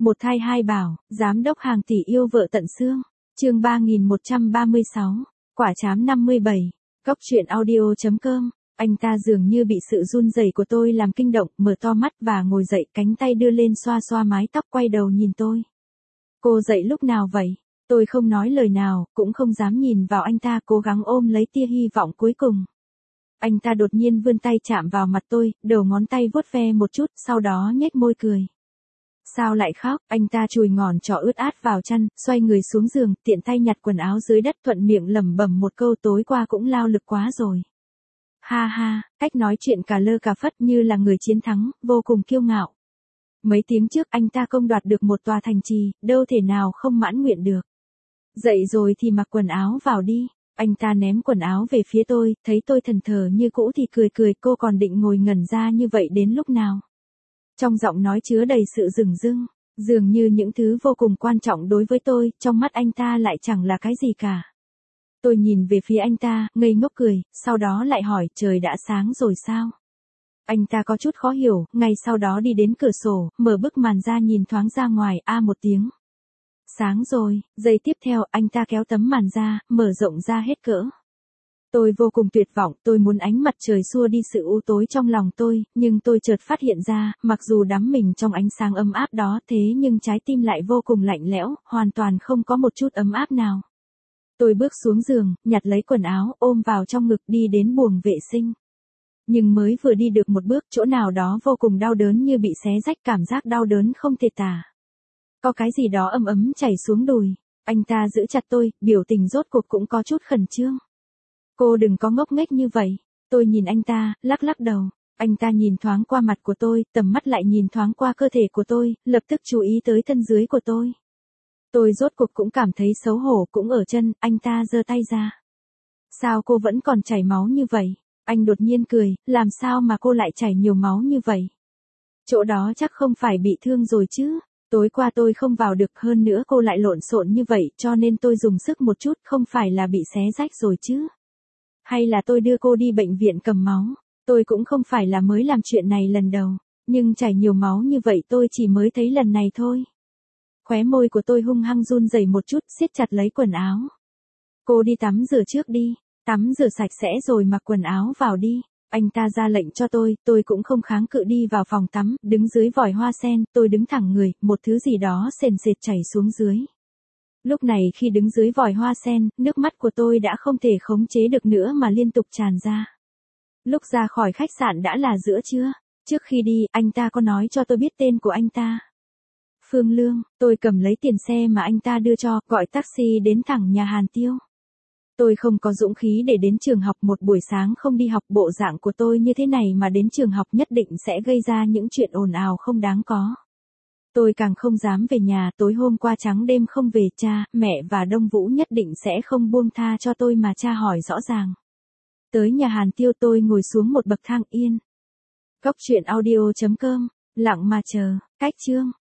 Một thai hai bảo, giám đốc hàng tỷ yêu vợ tận xương. Chương 3136, quả trám 57. Cốc truyện audio.com. Anh ta dường như bị sự run rẩy của tôi làm kinh động, mở to mắt và ngồi dậy, cánh tay đưa lên xoa xoa mái tóc, quay đầu nhìn tôi. Cô dậy lúc nào vậy? Tôi không nói lời nào, cũng không dám nhìn vào anh ta, cố gắng ôm lấy tia hy vọng cuối cùng. Anh ta đột nhiên vươn tay chạm vào mặt tôi, đầu ngón tay vuốt ve một chút, sau đó nhếch môi cười. Sao lại khóc? Anh ta chùi ngón trỏ ướt át vào chăn, xoay người xuống giường, tiện tay nhặt quần áo dưới đất, thuận miệng lẩm bẩm một câu, tối qua cũng lao lực quá rồi. Ha ha, cách nói chuyện cà lơ cà phất như là người chiến thắng, vô cùng kiêu ngạo. Mấy tiếng trước anh ta công đoạt được một tòa thành trì, đâu thể nào không mãn nguyện được. Dậy rồi thì mặc quần áo vào đi. Anh ta ném quần áo về phía tôi, thấy tôi thẫn thờ như cũ thì cười cười, cô còn định ngồi ngẩn ra như vậy đến lúc nào? Trong giọng nói chứa đầy sự dửng dưng, dường như những thứ vô cùng quan trọng đối với tôi, trong mắt anh ta lại chẳng là cái gì cả. Tôi nhìn về phía anh ta, ngây ngốc cười, sau đó lại hỏi, trời đã sáng rồi sao? Anh ta có chút khó hiểu, ngay sau đó đi đến cửa sổ, mở bức màn ra nhìn thoáng ra ngoài, một tiếng. Sáng rồi, giây tiếp theo anh ta kéo tấm màn ra, mở rộng ra hết cỡ. Tôi vô cùng tuyệt vọng, tôi muốn ánh mặt trời xua đi sự u tối trong lòng tôi, nhưng tôi chợt phát hiện ra, mặc dù đắm mình trong ánh sáng ấm áp đó, thế nhưng trái tim lại vô cùng lạnh lẽo, hoàn toàn không có một chút ấm áp nào. Tôi bước xuống giường, nhặt lấy quần áo, ôm vào trong ngực, đi đến buồng vệ sinh. Nhưng mới vừa đi được một bước, chỗ nào đó vô cùng đau đớn, như bị xé rách, cảm giác đau đớn không thể tả. Có cái gì đó ấm ấm chảy xuống đùi. Anh ta giữ chặt tôi, biểu tình rốt cuộc cũng có chút khẩn trương. Cô đừng có ngốc nghếch như vậy. Tôi nhìn anh ta, lắc lắc đầu. Anh ta nhìn thoáng qua mặt của tôi, tầm mắt lại nhìn thoáng qua cơ thể của tôi, lập tức chú ý tới thân dưới của tôi. Tôi rốt cuộc cũng cảm thấy xấu hổ, cũng ở chân. Anh ta giơ tay ra. Sao cô vẫn còn chảy máu như vậy? Anh đột nhiên cười, làm sao mà cô lại chảy nhiều máu như vậy? Chỗ đó chắc không phải bị thương rồi chứ? Tối qua tôi không vào được, hơn nữa cô lại lộn xộn như vậy, cho nên tôi dùng sức một chút, không phải là bị xé rách rồi chứ? Hay là tôi đưa cô đi bệnh viện cầm máu? Tôi cũng không phải là mới làm chuyện này lần đầu, nhưng chảy nhiều máu như vậy tôi chỉ mới thấy lần này thôi. Khóe môi của tôi hung hăng run rẩy một chút, siết chặt lấy quần áo. Cô đi tắm rửa trước đi, tắm rửa sạch sẽ rồi mặc quần áo vào đi. Anh ta ra lệnh cho tôi cũng không kháng cự, đi vào phòng tắm, đứng dưới vòi hoa sen, tôi đứng thẳng người, một thứ gì đó sền sệt chảy xuống dưới. Lúc này khi đứng dưới vòi hoa sen, nước mắt của tôi đã không thể khống chế được nữa mà liên tục tràn ra. Lúc ra khỏi khách sạn đã là giữa trưa. Trước khi đi, anh ta có nói cho tôi biết tên của anh ta. Phương Lương. Tôi cầm lấy tiền xe mà anh ta đưa cho, gọi taxi đến thẳng nhà Hàn Tiêu. Tôi không có dũng khí để đến trường học, một buổi sáng không đi học, bộ dạng của tôi như thế này mà đến trường học nhất định sẽ gây ra những chuyện ồn ào không đáng có. Tôi càng không dám về nhà, tối hôm qua trắng đêm không về, cha, mẹ và Đông Vũ nhất định sẽ không buông tha cho tôi mà tra hỏi rõ ràng. Tới nhà Hàn Tiêu tôi ngồi xuống một bậc thang yên. Cốc truyện audio.com, lặng mà chờ, cách chương.